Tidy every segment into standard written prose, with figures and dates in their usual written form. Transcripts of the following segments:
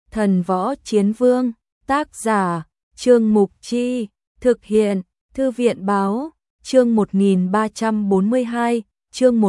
Thần Võ Chiến Vương, tác giả, Trương Mục Chi, thực hiện, Thư viện Báo, chương 1342, chương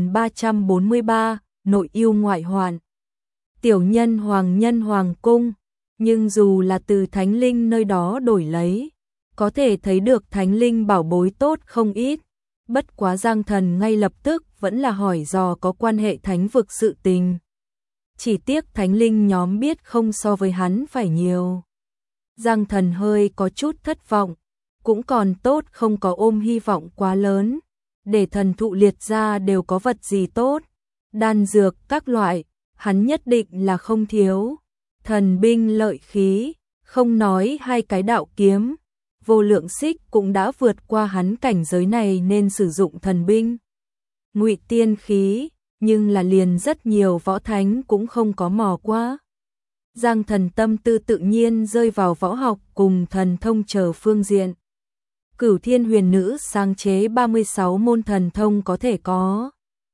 1343, nội yêu ngoại hoạn. Tiểu nhân hoàng cung, nhưng dù là từ thánh linh nơi đó đổi lấy, có thể thấy được thánh linh bảo bối tốt không ít. Bất quá Giang Thần ngay lập tức vẫn là hỏi dò có quan hệ thánh vực sự tình. Chỉ tiếc thánh linh nhóm biết không so với hắn phải nhiều. Giang Thần hơi có chút thất vọng, cũng còn tốt không có ôm hy vọng quá lớn. Để thần thụ liệt ra đều có vật gì tốt, đan dược các loại, hắn nhất định là không thiếu. Thần binh lợi khí, không nói hai cái đạo kiếm, vô lượng xích cũng đã vượt qua hắn cảnh giới này nên sử dụng thần binh. Ngụy tiên khí, nhưng là liền rất nhiều võ thánh cũng không có mò qua. Giang Thần tâm tư tự nhiên rơi vào võ học cùng thần thông chờ phương diện. Cửu Thiên Huyền Nữ sáng chế 36 môn thần thông có thể có.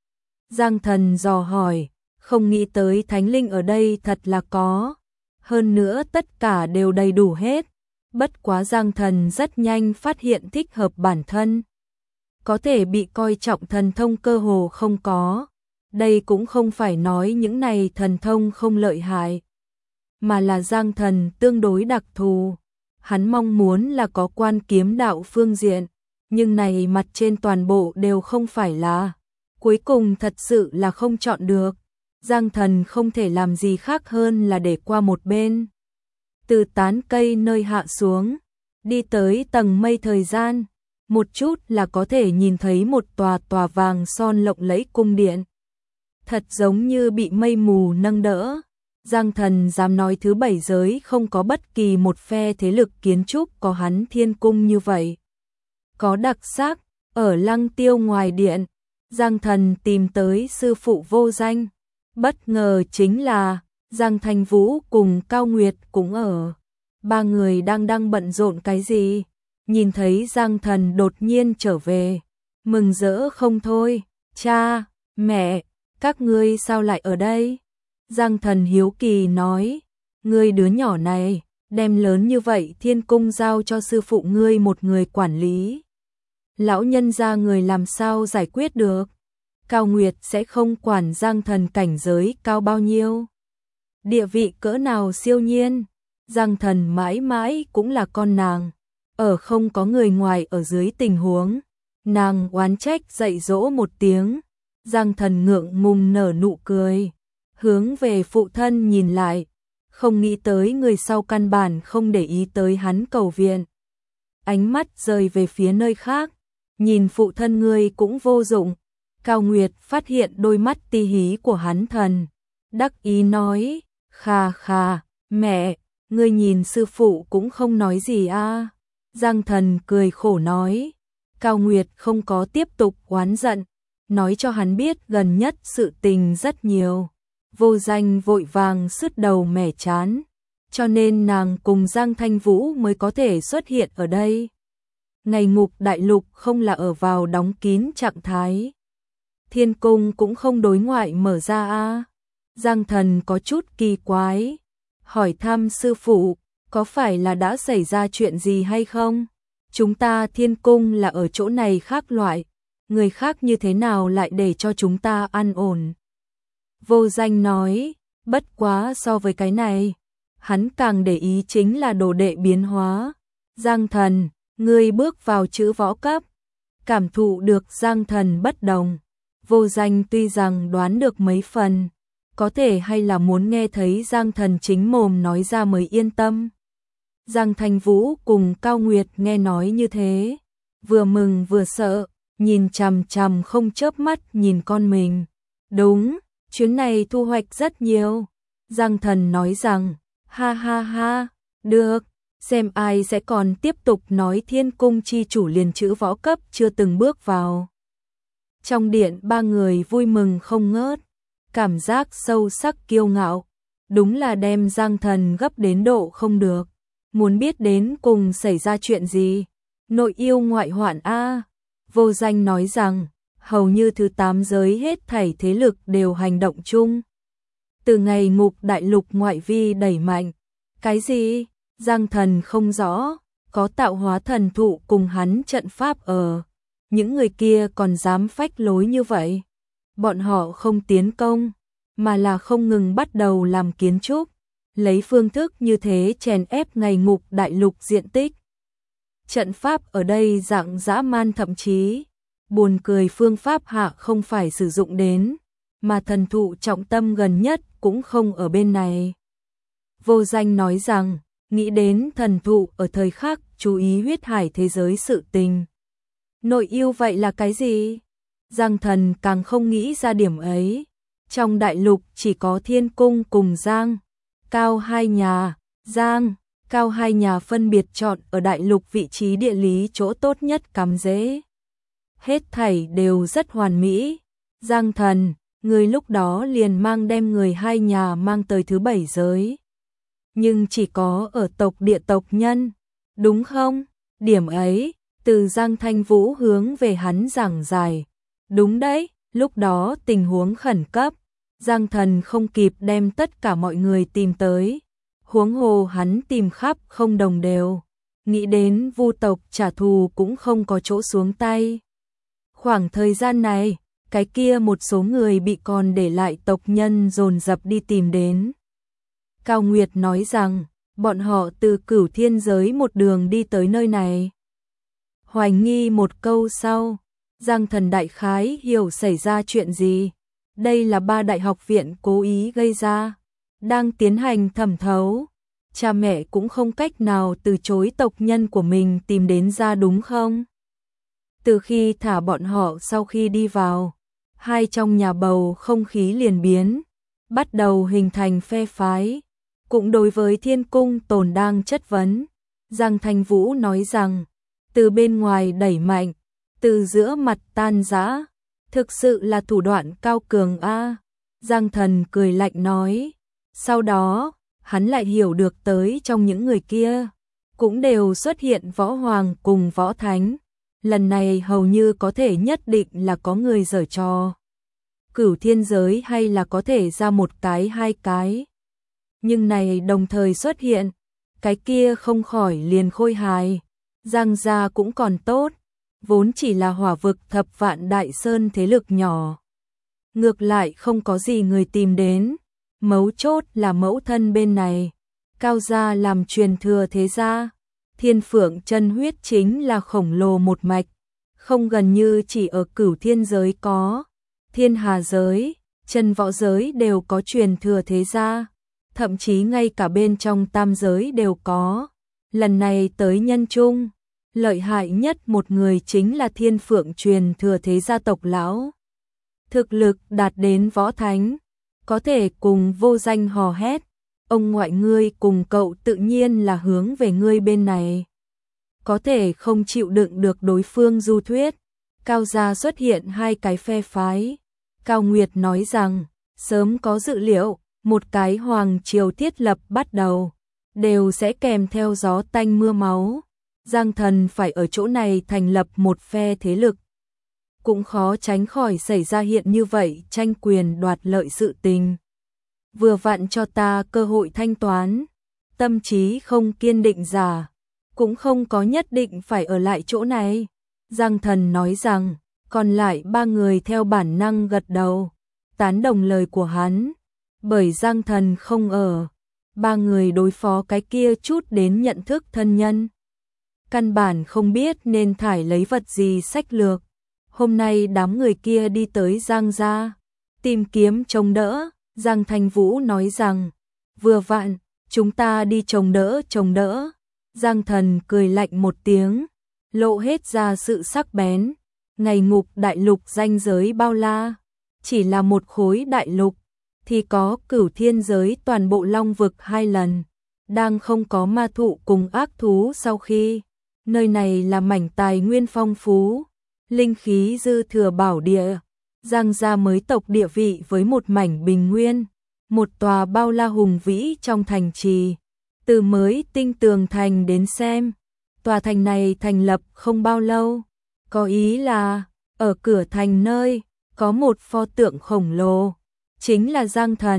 Giang Thần dò hỏi, không nghĩ tới thánh linh ở đây thật là có. Hơn nữa tất cả đều đầy đủ hết. Bất quá Giang Thần rất nhanh phát hiện thích hợp bản thân. Có thể bị coi trọng thần thông cơ hồ không có. Đây cũng không phải nói những này thần thông không lợi hại, mà là Giang Thần tương đối đặc thù. Hắn mong muốn là có quan kiếm đạo phương diện, nhưng này mặt trên toàn bộ đều không phải là. Cuối cùng thật sự là không chọn được. Giang Thần không thể làm gì khác hơn là để qua một bên. Từ tán cây nơi hạ xuống, đi tới tầng mây thời gian, một chút là có thể nhìn thấy một tòa tòa vàng son lộng lẫy cung điện. Thật giống như bị mây mù nâng đỡ. Giang Thần dám nói thứ bảy giới không có bất kỳ một phe thế lực kiến trúc có hắn thiên cung như vậy. Có đặc sắc, ở Lăng Tiêu ngoài điện, Giang Thần tìm tới sư phụ vô danh. Bất ngờ chính là Giang Thanh Vũ cùng Cao Nguyệt cũng ở. Ba người đang bận rộn cái gì? Nhìn thấy Giang Thần đột nhiên trở về, mừng rỡ không thôi. Cha, mẹ, các ngươi sao lại ở đây? Giang Thần hiếu kỳ nói, ngươi đứa nhỏ này, đem lớn như vậy thiên cung giao cho sư phụ ngươi một người quản lý. Lão nhân gia người làm sao giải quyết được? Cao Nguyệt sẽ không quản Giang Thần cảnh giới cao bao nhiêu, địa vị cỡ nào siêu nhiên. Giang Thần mãi mãi cũng là con nàng, ở không có người ngoài ở dưới tình huống, nàng oán trách dạy dỗ một tiếng. Giang Thần ngượng ngùng nở nụ cười, hướng về phụ thân nhìn lại, không nghĩ tới người sau căn bản không để ý tới hắn cầu viện. Ánh mắt rời về phía nơi khác, nhìn phụ thân ngươi cũng vô dụng. Cao Nguyệt phát hiện đôi mắt ti hí của hắn thần, đắc ý nói, khà khà, mẹ, ngươi nhìn sư phụ cũng không nói gì a. Giang Thần cười khổ nói. Cao Nguyệt không có tiếp tục oán giận, nói cho hắn biết gần nhất sự tình rất nhiều. Vô danh vội vàng sứt đầu mẻ chán, cho nên nàng cùng Giang Thanh Vũ mới có thể xuất hiện ở đây. Ngày Ngục Đại Lục không là ở vào đóng kín trạng thái, thiên cung cũng không đối ngoại mở ra a. Giang Thần có chút kỳ quái, hỏi thăm sư phụ, có phải là đã xảy ra chuyện gì hay không? Chúng ta thiên cung là ở chỗ này khác loại, người khác như thế nào lại để cho chúng ta an ổn? Vô danh nói, bất quá so với cái này, hắn càng để ý chính là đồ đệ biến hóa. Giang Thần, ngươi bước vào chữ võ cấp, cảm thụ được Giang Thần bất đồng. Vô danh tuy rằng đoán được mấy phần, có thể hay là muốn nghe thấy Giang Thần chính mồm nói ra mới yên tâm. Giang Thanh Vũ cùng Cao Nguyệt nghe nói như thế, vừa mừng vừa sợ, nhìn chằm chằm không chớp mắt nhìn con mình. Đúng, chuyến này thu hoạch rất nhiều. Giang Thần nói rằng, ha ha ha, được, xem ai sẽ còn tiếp tục nói thiên cung chi chủ liền chữ võ cấp chưa từng bước vào. Trong điện ba người vui mừng không ngớt, cảm giác sâu sắc kiêu ngạo, đúng là đem Giang Thần gấp đến độ không được. Muốn biết đến cùng xảy ra chuyện gì? Nội yêu ngoại hoạn a. Vô danh nói rằng, hầu như thứ 8 giới hết thảy thế lực đều hành động chung. từ ngày Ngục Đại Lục ngoại vi đẩy mạnh. Cái gì? Giang Thần không rõ, có tạo hóa thần thụ cùng hắn trận pháp ở. Những người kia còn dám phách lối như vậy. Bọn họ không tiến công, mà là không ngừng bắt đầu làm kiến trúc, lấy phương thức như thế chèn ép ngày Ngục Đại Lục diện tích. Trận pháp ở đây dạng dã man, thậm chí buồn cười phương pháp hạ không phải sử dụng đến, mà thần thụ trọng tâm gần nhất cũng không ở bên này. Vô Danh nói rằng, nghĩ đến thần thụ ở thời khắc chú ý huyết hải thế giới sự tình. Nội yêu vậy là cái gì? Giang Thần càng không nghĩ ra điểm ấy. Trong đại lục chỉ có Thiên Cung cùng Giang, Cao hai nhà. Giang, Cao hai nhà phân biệt chọn ở đại lục vị trí địa lý chỗ tốt nhất cắm rễ. Hết thảy đều rất hoàn mỹ. Giang Thần, người lúc đó liền mang đem người hai nhà mang tới thứ 7 giới. Nhưng chỉ có ở tộc địa tộc nhân, đúng không? Điểm ấy, từ Giang Thanh Vũ hướng về hắn giảng giải. Đúng đấy, lúc đó tình huống khẩn cấp, Giang Thần không kịp đem tất cả mọi người tìm tới. Huống hồ hắn tìm khắp không đồng đều, nghĩ đến Vu tộc trả thù cũng không có chỗ xuống tay. Khoảng thời gian này, cái kia một số người bị còn để lại tộc nhân dồn dập đi tìm đến. Cao Nguyệt nói rằng, bọn họ từ Cửu Thiên giới một đường đi tới nơi này. Hoài nghi một câu sau, Giang Thần đại khái hiểu xảy ra chuyện gì. Đây là 3 đại học viện cố ý gây ra, đang tiến hành thẩm thấu. Cha mẹ cũng không cách nào từ chối tộc nhân của mình tìm đến ra, đúng không? Từ khi thả bọn họ sau khi đi vào, hai trong nhà bầu không khí liền biến, bắt đầu hình thành phe phái. Cũng đối với Thiên Cung tồn đang chất vấn, Giang Thanh Vũ nói rằng, từ bên ngoài đẩy mạnh, từ giữa mặt tan rã, thực sự là thủ đoạn cao cường a. Giang Thần cười lạnh nói, sau đó, hắn lại hiểu được tới trong những người kia, cũng đều xuất hiện võ hoàng cùng võ thánh. Lần này hầu như có thể nhất định là có người giở trò. Cửu Thiên giới hay là có thể ra một cái hai cái. Nhưng này đồng thời xuất hiện, cái kia không khỏi liền khôi hài. Giang gia cũng còn tốt, vốn chỉ là hỏa vực thập vạn đại sơn thế lực nhỏ. Ngược lại không có gì người tìm đến, mấu chốt là mẫu thân bên này. Cao gia làm truyền thừa thế gia, Thiên Phượng chân huyết chính là khổng lồ một mạch, không gần như chỉ ở Cửu Thiên giới có, Thiên Hà giới, Chân Võ giới đều có truyền thừa thế gia, thậm chí ngay cả bên trong Tam giới đều có. Lần này tới Nhân Trung, lợi hại nhất một người chính là Thiên Phượng truyền thừa thế gia tộc lão. Thực lực đạt đến võ thánh, có thể cùng Vô Danh hò hét, ông ngoại ngươi cùng cậu tự nhiên là hướng về ngươi bên này. Có thể không chịu đựng được đối phương du thuyết, Cao gia xuất hiện hai cái phe phái. Cao Nguyệt nói rằng, sớm có dự liệu, một cái hoàng triều thiết lập bắt đầu, đều sẽ kèm theo gió tanh mưa máu. Giang Thần phải ở chỗ này thành lập một phe thế lực, cũng khó tránh khỏi xảy ra hiện như vậy tranh quyền đoạt lợi sự tình. Vừa vặn cho ta cơ hội thanh toán, tâm trí không kiên định giả, cũng không có nhất định phải ở lại chỗ này. Giang Thần nói rằng, còn lại 3 người theo bản năng gật đầu, tán đồng lời của hắn. Bởi Giang Thần không ở, 3 người đối phó cái kia chút đến nhận thức thân nhân, căn bản không biết nên thải lấy vật gì sách lược. Hôm nay đám người kia đi tới Giang gia, tìm kiếm chống đỡ. Giang Thanh Vũ nói rằng, vừa vặn, chúng ta đi chống đỡ. Giang Thần cười lạnh một tiếng, lộ hết ra sự sắc bén. Ngày Ngục Đại Lục ranh giới bao la, chỉ là một khối đại lục, thì có Cửu Thiên giới toàn bộ Long vực 2 lần, đang không có ma thụ cùng ác thú sau khi. Nơi này là mảnh tài nguyên phong phú, linh khí dư thừa bảo địa. Giang gia mới tộc địa vị với một mảnh bình nguyên, một tòa bao la hùng vĩ trong thành trì. Từ mới tinh tường thành đến xem, tòa thành này thành lập không bao lâu, có ý là ở cửa thành nơi có một pho tượng khổng lồ, chính là Giang Thần.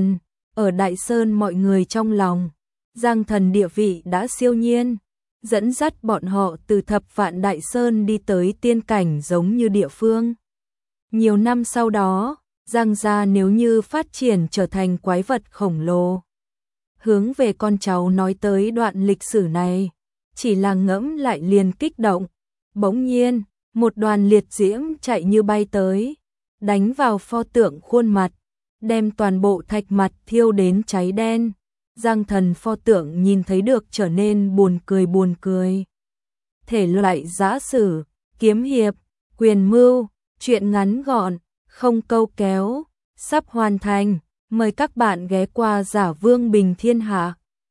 ở Đại Sơn mọi người trong lòng, Giang Thần địa vị đã siêu nhiên, dẫn dắt bọn họ từ thập vạn Đại Sơn đi tới tiên cảnh giống như địa phương. Nhiều năm sau đó, Giang gia nếu như phát triển trở thành quái vật khổng lồ. Hướng về con cháu nói tới đoạn lịch sử này, chỉ là ngẫm lại liền kích động. Bỗng nhiên, một đoàn liệt diễm chạy như bay tới, đánh vào pho tượng khuôn mặt, đem toàn bộ thạch mặt thiêu đến cháy đen. Giang Thần pho tượng nhìn thấy được trở nên buồn cười. Thể loại giã sử, kiếm hiệp, quyền mưu, truyện ngắn gọn, không câu kéo, sắp hoàn thành. Mời các bạn ghé qua Giả Vương Bình Thiên Hạ.